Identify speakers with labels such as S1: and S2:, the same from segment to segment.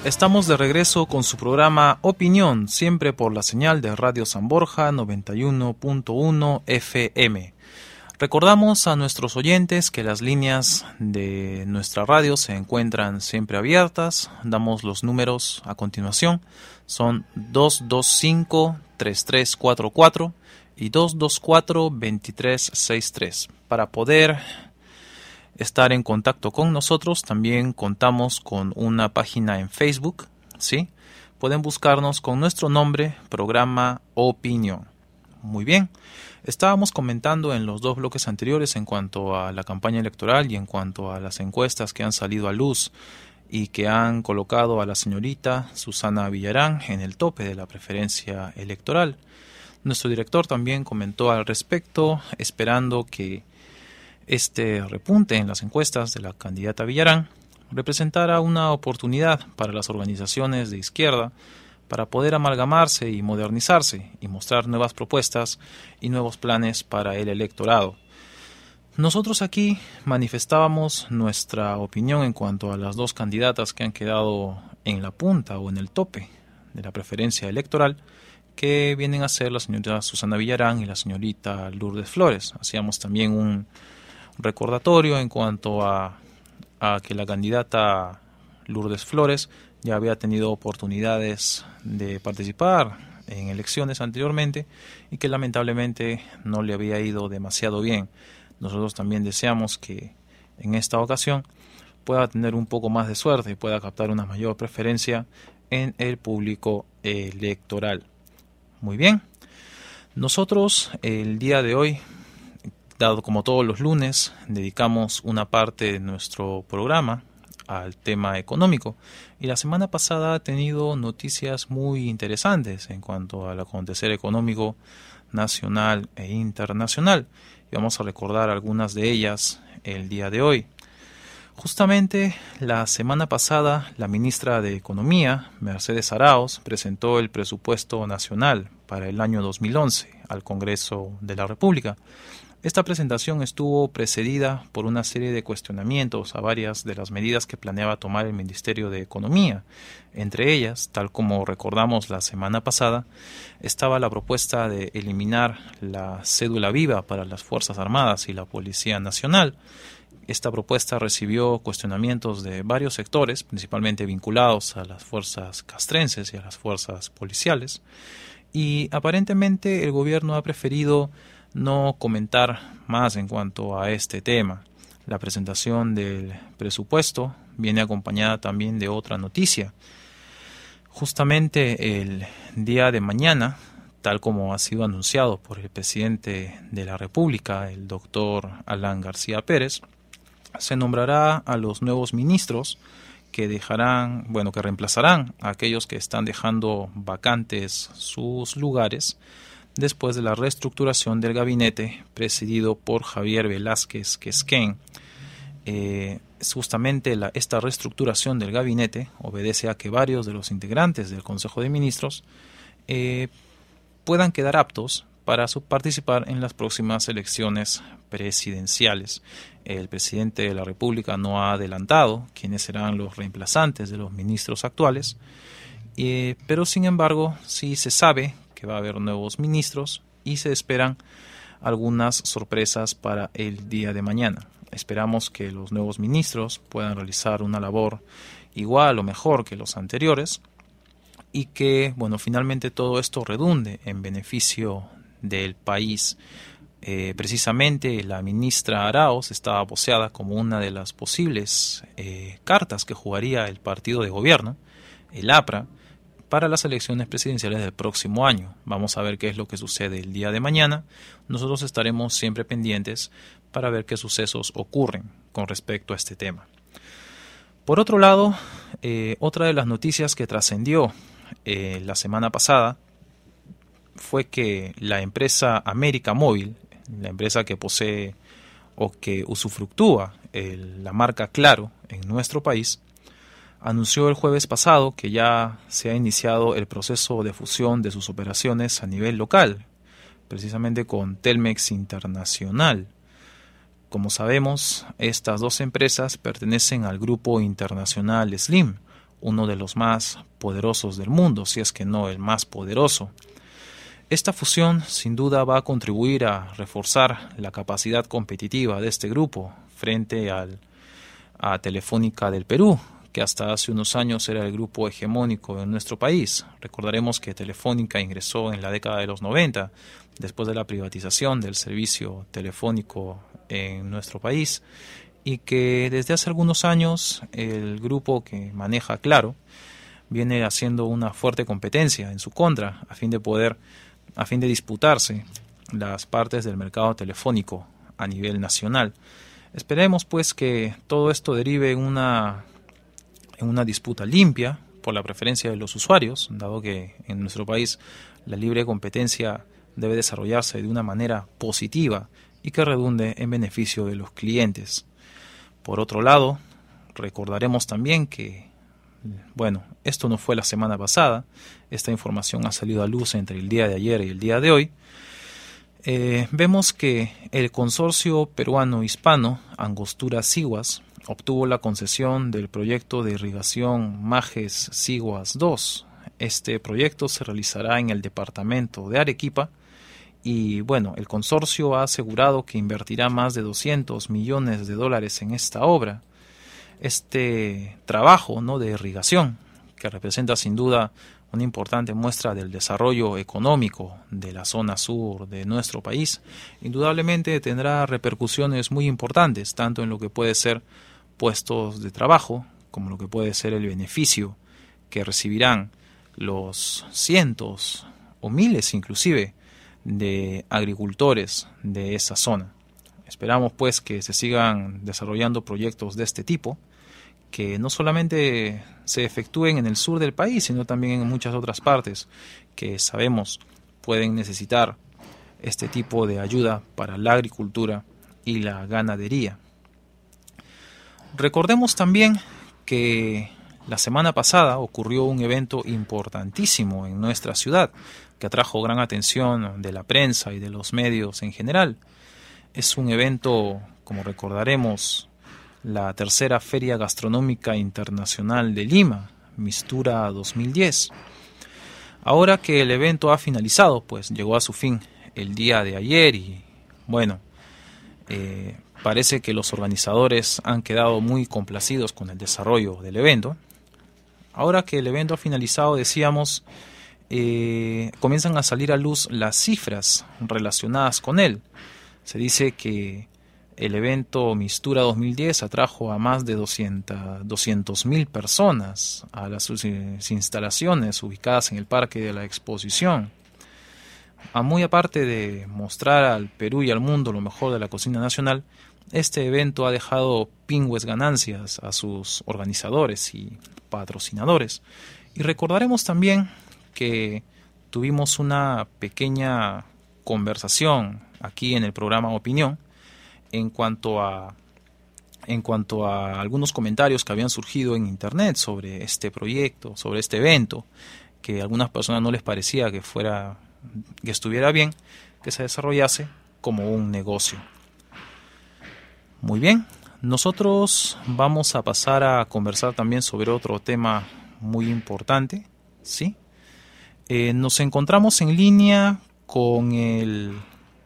S1: Estamos de regreso con su programa Opinión, siempre por la señal de Radio San Borja 91.1 FM. Recordamos a nuestros oyentes que las líneas de nuestra radio se encuentran siempre abiertas. Damos los números a continuación. Son 225-3344 y 224-2363. Para poder estar en contacto con nosotros, también contamos con una página en Facebook, ¿sí? Pueden buscarnos con nuestro nombre, Programa Opinión. Muy bien, estábamos comentando en los dos bloques anteriores en cuanto a la campaña electoral y en cuanto a las encuestas que han salido a luz y que han colocado a la señorita Susana Villarán en el tope de la preferencia electoral. Nuestro director también comentó al respecto, esperando que este repunte en las encuestas de la candidata Villarán representara una oportunidad para las organizaciones de izquierda para poder amalgamarse y modernizarse y mostrar nuevas propuestas y nuevos planes para el electorado. Nosotros aquí manifestábamos nuestra opinión en cuanto a las dos candidatas que han quedado en la punta o en el tope de la preferencia electoral, que vienen a ser la señorita Susana Villarán y la señorita Lourdes Flores. Hacíamos también un recordatorio en cuanto a que la candidata Lourdes Flores ya había tenido oportunidades de participar en elecciones anteriormente y que lamentablemente no le había ido demasiado bien. Nosotros también deseamos que en esta ocasión pueda tener un poco más de suerte y pueda captar una mayor preferencia en el público electoral. Muy bien, nosotros el día de hoy, dado como todos los lunes, dedicamos una parte de nuestro programa al tema económico, y la semana pasada ha tenido noticias muy interesantes en cuanto al acontecer económico nacional e internacional, y vamos a recordar algunas de ellas el día de hoy. Justamente la semana pasada la ministra de Economía, Mercedes Arauz, presentó el presupuesto nacional para el año 2011 al Congreso de la República. Esta presentación estuvo precedida por una serie de cuestionamientos a varias de las medidas que planeaba tomar el Ministerio de Economía. Entre ellas, tal como recordamos la semana pasada, estaba la propuesta de eliminar la cédula viva para las Fuerzas Armadas y la Policía Nacional. Esta propuesta recibió cuestionamientos de varios sectores, principalmente vinculados a las fuerzas castrenses y a las fuerzas policiales, y aparentemente el gobierno ha preferido no comentar más en cuanto a este tema. La presentación del presupuesto viene acompañada también de otra noticia. Justamente el día de mañana, tal como ha sido anunciado por el presidente de la República, el doctor Alan García Pérez, se nombrará a los nuevos ministros que reemplazarán a aquellos que están dejando vacantes sus lugares después de la reestructuración del gabinete presidido por Javier Velázquez Quesquén. Justamente esta reestructuración del gabinete obedece a que varios de los integrantes del Consejo de Ministros puedan quedar aptos para participar en las próximas elecciones presidenciales. El presidente de la República no ha adelantado quiénes serán los reemplazantes de los ministros actuales, pero sin embargo sí se sabe que va a haber nuevos ministros y se esperan algunas sorpresas para el día de mañana. Esperamos que los nuevos ministros puedan realizar una labor igual o mejor que los anteriores y que, finalmente todo esto redunde en beneficio del país. Precisamente la ministra Arauz estaba voceada como una de las posibles cartas que jugaría el partido de gobierno, el APRA, para las elecciones presidenciales del próximo año. Vamos a ver qué es lo que sucede el día de mañana. Nosotros estaremos siempre pendientes para ver qué sucesos ocurren con respecto a este tema. Por otro lado, otra de las noticias que trascendió la semana pasada fue que la empresa América Móvil, la empresa que posee o que usufructúa la marca Claro en nuestro país, anunció el jueves pasado que ya se ha iniciado el proceso de fusión de sus operaciones a nivel local, precisamente con Telmex Internacional. Como sabemos, estas dos empresas pertenecen al grupo internacional Slim, uno de los más poderosos del mundo, si es que no el más poderoso. Esta fusión sin duda va a contribuir a reforzar la capacidad competitiva de este grupo frente a Telefónica del Perú, que hasta hace unos años era el grupo hegemónico en nuestro país. Recordaremos que Telefónica ingresó en la década de los 90, después de la privatización del servicio telefónico en nuestro país, y que desde hace algunos años el grupo que maneja Claro viene haciendo una fuerte competencia en su contra a fin de disputarse las partes del mercado telefónico a nivel nacional. Esperemos pues que todo esto derive en una disputa limpia por la preferencia de los usuarios, dado que en nuestro país la libre competencia debe desarrollarse de una manera positiva y que redunde en beneficio de los clientes. Por otro lado, recordaremos también que, esto no fue la semana pasada, esta información ha salido a luz entre el día de ayer y el día de hoy. Vemos que el consorcio peruano-hispano Angostura-Siguas obtuvo la concesión del proyecto de irrigación Majes-Siguas 2. Este proyecto se realizará en el departamento de Arequipa y el consorcio ha asegurado que invertirá más de $200 millones en esta obra. Este trabajo, de irrigación, que representa sin duda una importante muestra del desarrollo económico de la zona sur de nuestro país, indudablemente tendrá repercusiones muy importantes, tanto en lo que puede ser puestos de trabajo, como lo que puede ser el beneficio que recibirán los cientos o miles inclusive de agricultores de esa zona. Esperamos pues que se sigan desarrollando proyectos de este tipo, que no solamente se efectúen en el sur del país, sino también en muchas otras partes que sabemos pueden necesitar este tipo de ayuda para la agricultura y la ganadería. Recordemos también que la semana pasada ocurrió un evento importantísimo en nuestra ciudad que atrajo gran atención de la prensa y de los medios en general. Es un evento, como recordaremos, la tercera Feria Gastronómica Internacional de Lima, Mistura 2010. Ahora que el evento ha finalizado, pues llegó a su fin el día de ayer y parece que los organizadores han quedado muy complacidos con el desarrollo del evento. Ahora que el evento ha finalizado, decíamos, comienzan a salir a luz las cifras relacionadas con él. Se dice que el evento Mistura 2010 atrajo a más de 200.000 personas a las instalaciones ubicadas en el Parque de la Exposición. Muy aparte de mostrar al Perú y al mundo lo mejor de la cocina nacional, este evento ha dejado pingües ganancias a sus organizadores y patrocinadores. Y recordaremos también que tuvimos una pequeña conversación aquí en el programa Opinión en cuanto a algunos comentarios que habían surgido en internet sobre este proyecto, sobre este evento, que a algunas personas no les parecía que estuviera bien que se desarrollase como un negocio. Muy bien, nosotros vamos a pasar a conversar también sobre otro tema muy importante, ¿sí? Nos encontramos en línea con el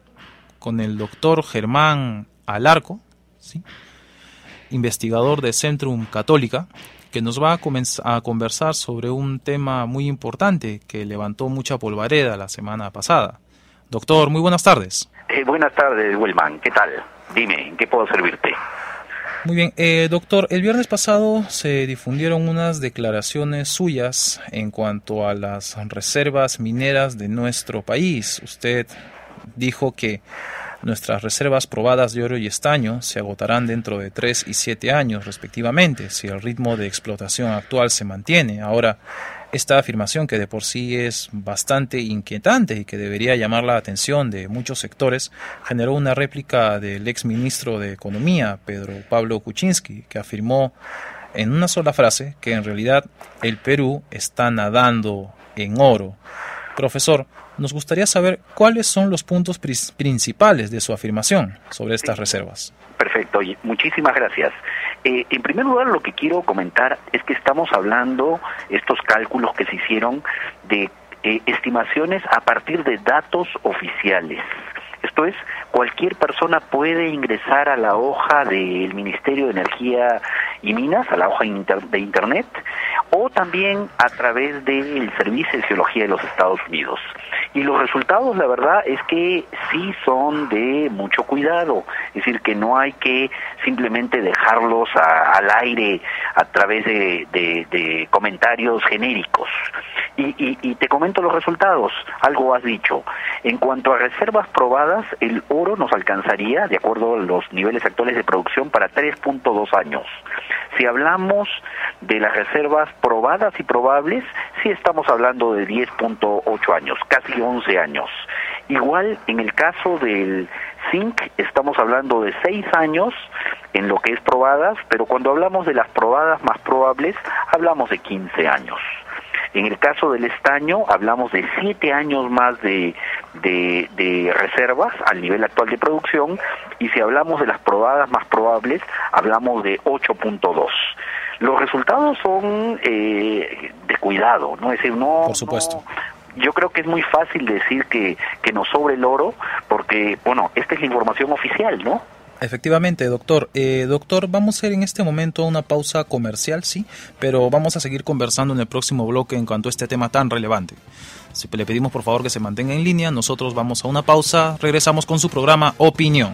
S1: doctor Germán Alarco, ¿sí?, investigador de Centrum Católica, que nos va a conversar sobre un tema muy importante que levantó mucha polvareda la semana pasada. Doctor, muy buenas tardes.
S2: Buenas tardes, Wilman. ¿Qué tal? Dime, ¿en qué puedo servirte?
S1: Muy bien, doctor, el viernes pasado se difundieron unas declaraciones suyas en cuanto a las reservas mineras de nuestro país. Usted dijo que nuestras reservas probadas de oro y estaño se agotarán dentro de 3 y 7 años respectivamente, si el ritmo de explotación actual se mantiene. Ahora, esta afirmación, que de por sí es bastante inquietante y que debería llamar la atención de muchos sectores, generó una réplica del exministro de Economía, Pedro Pablo Kuczynski, que afirmó en una sola frase que en realidad el Perú está nadando en oro. Profesor, nos gustaría saber cuáles son los puntos principales de su afirmación sobre estas reservas.
S2: Perfecto, muchísimas gracias. En primer lugar, lo que quiero comentar es que estamos hablando, estos cálculos que se hicieron, de estimaciones a partir de datos oficiales. Esto es, cualquier persona puede ingresar a la hoja del Ministerio de Energía y Minas, a la hoja de Internet, o también a través del Servicio de Geología de los Estados Unidos. Y los resultados, la verdad, es que sí son de mucho cuidado. Es decir, que no hay que simplemente dejarlos al aire a través de comentarios genéricos. Y te comento los resultados. Algo has dicho. En cuanto a reservas probadas, el oro nos alcanzaría, de acuerdo a los niveles actuales de producción, para 3.2 años. Si hablamos de las reservas probadas y probables, sí estamos hablando de 10.8 años, casi 11 años. Igual, en el caso del zinc, estamos hablando de 6 años en lo que es probadas, pero cuando hablamos de las probadas más probables, hablamos de 15 años. En el caso del estaño, hablamos de 7 años más de reservas al nivel actual de producción, y si hablamos de las probadas más probables, hablamos de 8.2. Los resultados son de cuidado, ¿no? Es decir, no...
S1: Por supuesto.
S2: Yo creo que es muy fácil decir que nos sobre el oro, porque, bueno, esta es la información oficial, ¿no?
S1: Efectivamente, doctor. Doctor, vamos a hacer en este momento una pausa comercial, sí, pero vamos a seguir conversando en el próximo bloque en cuanto a este tema tan relevante. Le pedimos por favor que se mantenga en línea, nosotros vamos a una pausa, regresamos con su programa Opinión.